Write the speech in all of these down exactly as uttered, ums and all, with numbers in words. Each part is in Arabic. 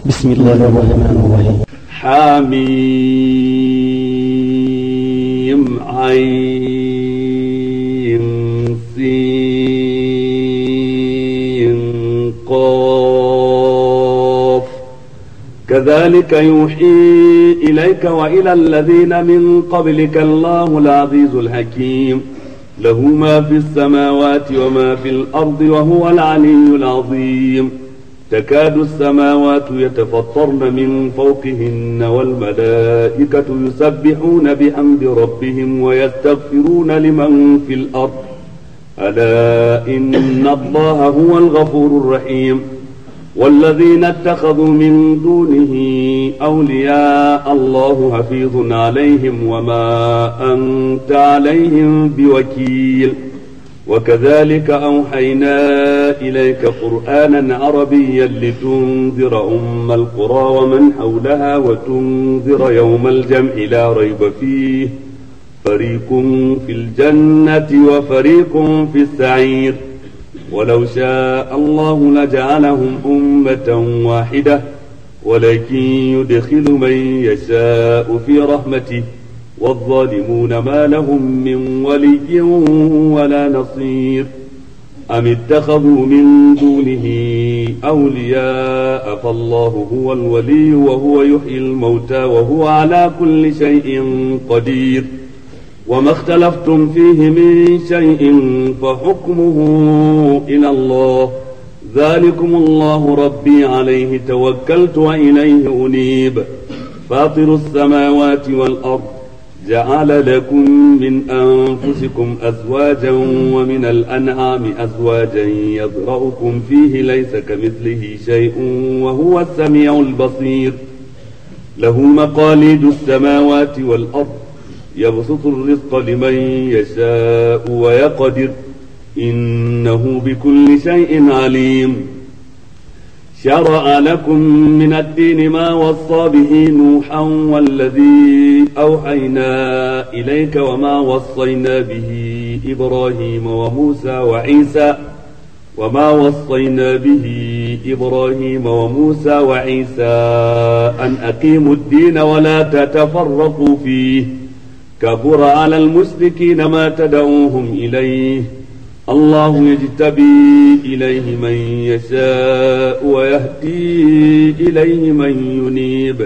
بسم الله الرحمن الرحيم. حميم عين سين قاف كذلك يوحي إليك وإلى الذين من قبلك الله العزيز الحكيم له ما في السماوات وما في الأرض وهو العلي العظيم. تكاد السماوات يتفطرن من فوقهن والملائكة يسبحون بحمد ربهم ويستغفرون لمن في الأرض ألا إن الله هو الغفور الرحيم. والذين اتخذوا من دونه أولياء الله حفيظ عليهم وما أنت عليهم بوكيل. وكذلك أوحينا إليك قرآنا عربيا لتنذر أم القرى ومن حولها وتنذر يوم الجمع لا ريب فيه فريق في الجنة وفريق في السعير. ولو شاء الله لجعلهم أمة واحدة ولكن يدخل من يشاء في رحمته والظالمون ما لهم من ولي ولا نصير. أم اتخذوا من دونه أولياء فالله هو الولي وهو يحيي الموتى وهو على كل شيء قدير. وما اختلفتم فيه من شيء فحكمه إلى الله ذلكم الله ربي عليه توكلت وإليه أنيب. فاطر السماوات والأرض جعل لكم من أنفسكم أزواجا ومن الأنعام أزواجا يذرأكم فيه ليس كمثله شيء وهو السميع البصير. له مقاليد السماوات والأرض يبسط الرزق لمن يشاء ويقدر إنه بكل شيء عليم. شرع لكم من الدين ما وصى به نوحا والذي أوحينا إليك وما وصينا به إبراهيم وموسى وعيسى وما وصينا به إبراهيم وموسى وعيسى أن أقيموا الدين ولا تتفرقوا فيه كبر على المشركين ما تدعوهم إليه الله يجتبي إليه من يشاء ويهدي إليه من ينيب.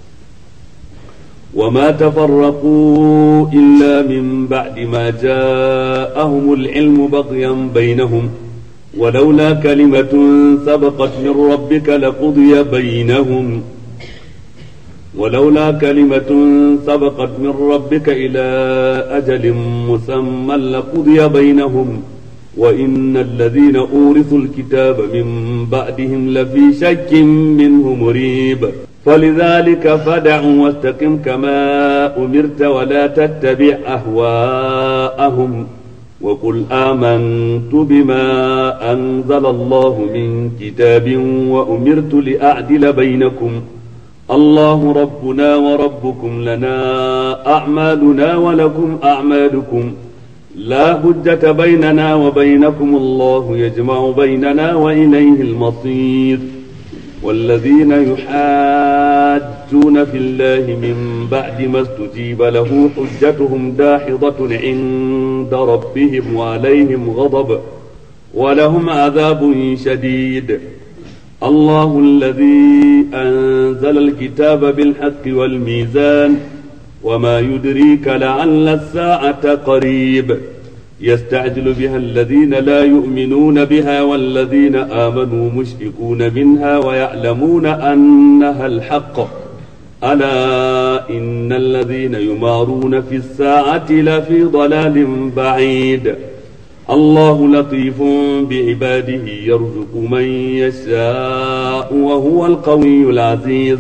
وما تفرقوا إلا من بعد ما جاءهم العلم بغيا بينهم ولولا كلمة سبقت من ربك لقضي بينهم ولولا كلمة سبقت من ربك إلى أجل مسمى لقضي بينهم وإن الذين أورثوا الكتاب من بعدهم لفي شك منه مريب. فلذلك فدع واستقم كما أمرت ولا تتبع أهواءهم وقل آمنت بما أنزل الله من كتاب وأمرت لأعدل بينكم الله ربنا وربكم لنا أعمالنا ولكم أعمالكم لا حجة بيننا وبينكم الله يجمع بيننا وإليه المصير. والذين يحاجون في الله من بعد ما استجيب له حجتهم داحضة عند ربهم وعليهم غضب ولهم عذاب شديد. الله الذي أنزل الكتاب بالحق والميزان وما يدريك لعل الساعة قريب. يستعجل بها الذين لا يؤمنون بها والذين آمنوا مشركون منها ويعلمون أنها الحق ألا إن الذين يمارون في الساعة لفي ضلال بعيد. الله لطيف بعباده يرزق من يشاء وهو القوي العزيز.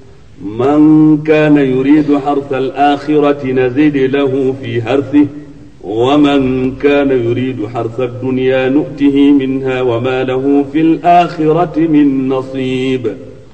من كان يريد حرث الآخرة نزد له في حرثه ومن كان يريد حرث الدنيا نؤته منها وما له في الآخرة من نصيب.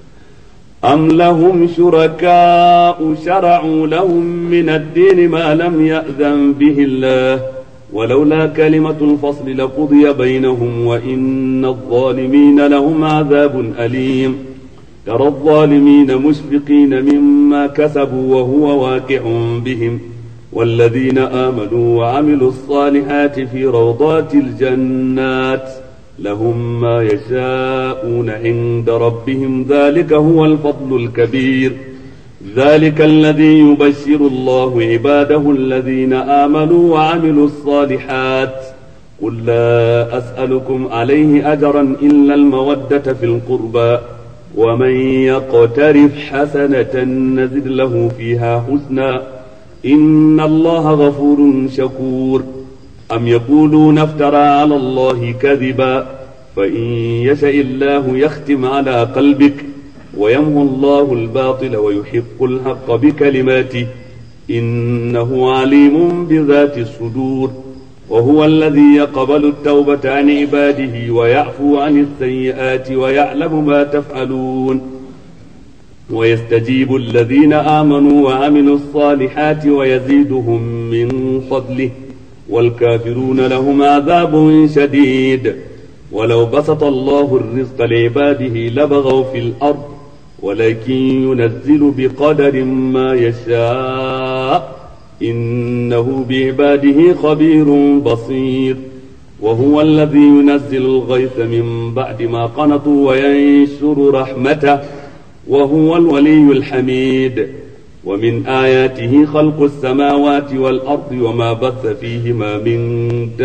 أم لهم شركاء شرعوا لهم من الدين ما لم يأذن به الله ولولا كلمة الفصل لقضي بينهم وإن الظالمين لهم عذاب أليم. ترى الظالمين مشفقين مما كسبوا وهو واقع بهم والذين آمنوا وعملوا الصالحات في روضات الجنات لهم ما يشاءون عند ربهم ذلك هو الفضل الكبير. ذلك الذي يبشر الله عباده الذين آمنوا وعملوا الصالحات قل لا أسألكم عليه أجرا إلا المودة في القربى ومن يقترف حسنة نزد له فيها حسنا إن الله غفور شكور. أم يقولون افترى على الله كذبا فإن يشاء الله يختم على قلبك ويمحو الله الباطل ويحق الحق بكلماته إنه عليم بذات الصدور. وهو الذي يقبل التوبة عن عباده ويعفو عن السيئات ويعلم ما تفعلون ويستجيب الذين آمنوا وعملوا الصالحات ويزيدهم من فضله والكافرون لهم عذاب شديد. ولو بسط الله الرزق لعباده لبغوا في الأرض ولكن ينزل بقدر ما يشاء إنه بعباده خبير بصير. وهو الذي ينزل الغيث من بعد ما قنطوا وينشر رحمته وهو الولي الحميد. ومن آياته خلق السماوات والأرض وما بث فيهما من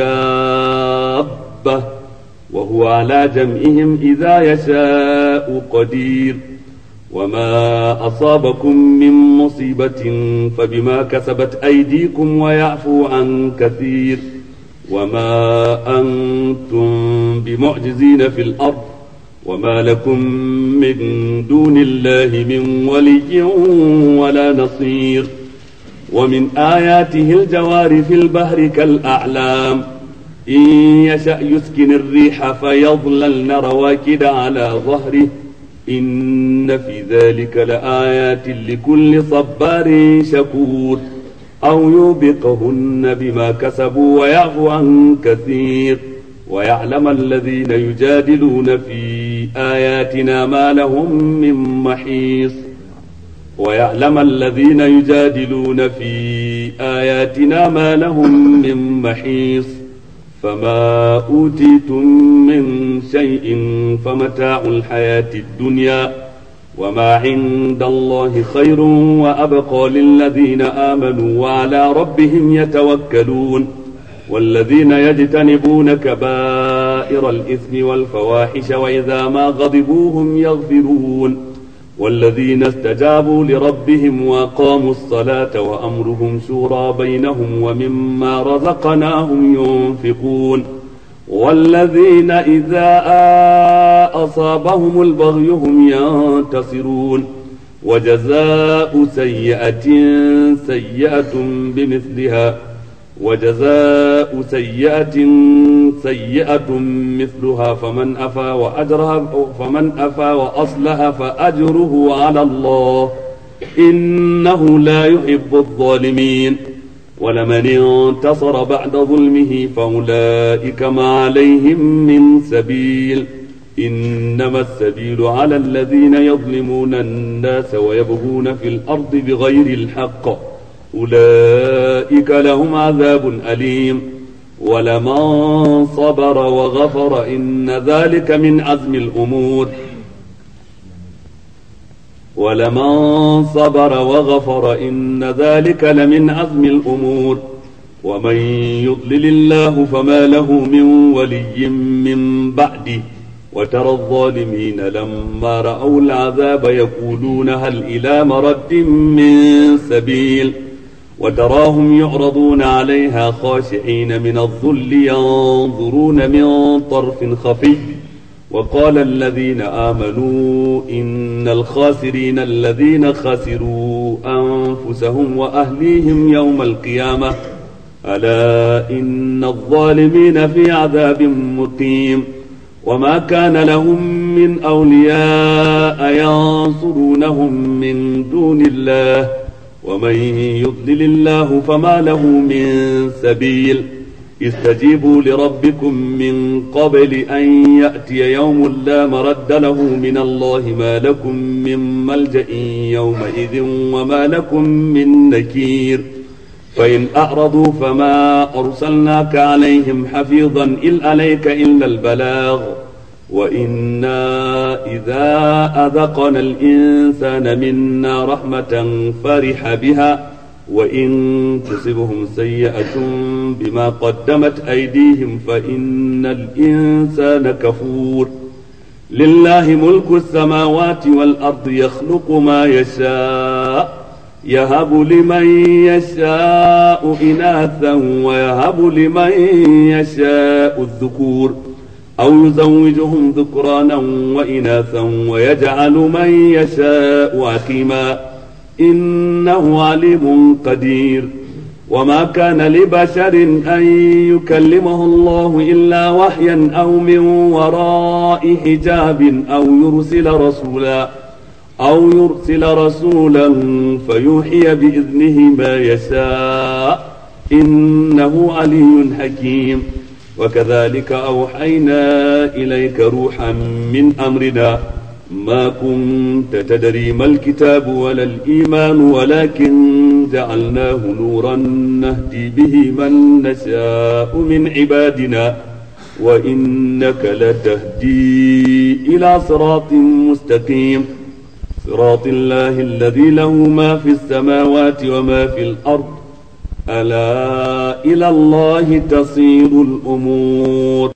دابة وهو على جمعهم إذا يشاء قدير. وما أصابكم من مصيبة فبما كسبت أيديكم ويعفو عن كثير. وما أنتم بمعجزين في الأرض وما لكم من دون الله من ولي ولا نصير. ومن آياته الجوار في البحر كالأعلام إن يشأ يسكن الريح فيظللن رواكد على ظهره إن في ذلك لآيات لكل صبار شكور. أو يوبقهن بما كسبوا ويعفو عن كثير. ويعلم الذين يجادلون في آياتنا ما لهم من محيص. ويعلم الذين يجادلون في آياتنا ما لهم من محيص. فما أوتيتم من شيء فمتاع الحياة الدنيا وما عند الله خير وأبقى للذين آمنوا وعلى ربهم يتوكلون. والذين يجتنبون كبائر الإثم والفواحش وإذا ما غضبوا هم يغفرون. والذين استجابوا لربهم وأقاموا الصلاة وأمرهم شورى بينهم ومما رزقناهم ينفقون. والذين إذا أصابهم البغي هم ينتصرون. وجزاء سيئة سيئة بمثلها وجزاء سيئة سيئة مثلها فمن أفا وأجرها فمن أفا وأصلح فأجره على الله إنه لا يحب الظالمين. ولمن انتصر بعد ظلمه فأولئك ما عليهم من سبيل إنما السبيل على الذين يظلمون الناس ويبغون في الأرض بغير الحق أولئك لهم عذاب أليم. ولمن صبر وغفر إن ذلك من عزم الأمور. ولمن صبر وغفر إن ذلك لمن عزم الأمور. ومن يضلل الله فما له من ولي من بعده. وترى الظالمين لما رأوا العذاب يقولون هل إلى مرد من سبيل. وتراهم يعرضون عليها خاشعين من الذل ينظرون من طرف خفي. وقال الذين آمنوا إن الخاسرين الذين خسروا أنفسهم وأهليهم يوم القيامة ألا إن الظالمين في عذاب مقيم. وما كان لهم من أولياء ينصرونهم من دون الله ومن يضلل الله فما له من سبيل. استجيبوا لربكم من قبل أن يأتي يوم لا مرد له من الله ما لكم من ملجأ يومئذ وما لكم من نكير فإن أعرضوا فما أرسلناك عليهم حفيظا إن عليك إلا البلاغ وإنا إذا أذقنا الإنسان منا رحمة فرح بها وإن تصبهم سيئة بما قدمت أيديهم فإن الإنسان كفور لله ملك السماوات والأرض يخلق ما يشاء يهب لمن يشاء إناثا ويهب لمن يشاء الذكور أو يزوجهم ذكرانا وإناثا ويجعل من يشاء عقيما إنه عليم قدير وما كان لبشر أن يكلمه الله إلا وحيا أو من وراء حجاب أو يرسل رسولا أو يرسل رسولا فيوحي بإذنه ما يشاء إنه علي حكيم وكذلك أوحينا إليك روحا من أمرنا ما كنت تدري ما الكتاب ولا الإيمان ولكن جعلناه نورا نهدي به من نشاء من عبادنا وإنك لتهدي إلى صراط مستقيم صراط الله الذي له ما في السماوات وما في الأرض ألا إلى الله تصير الأمور.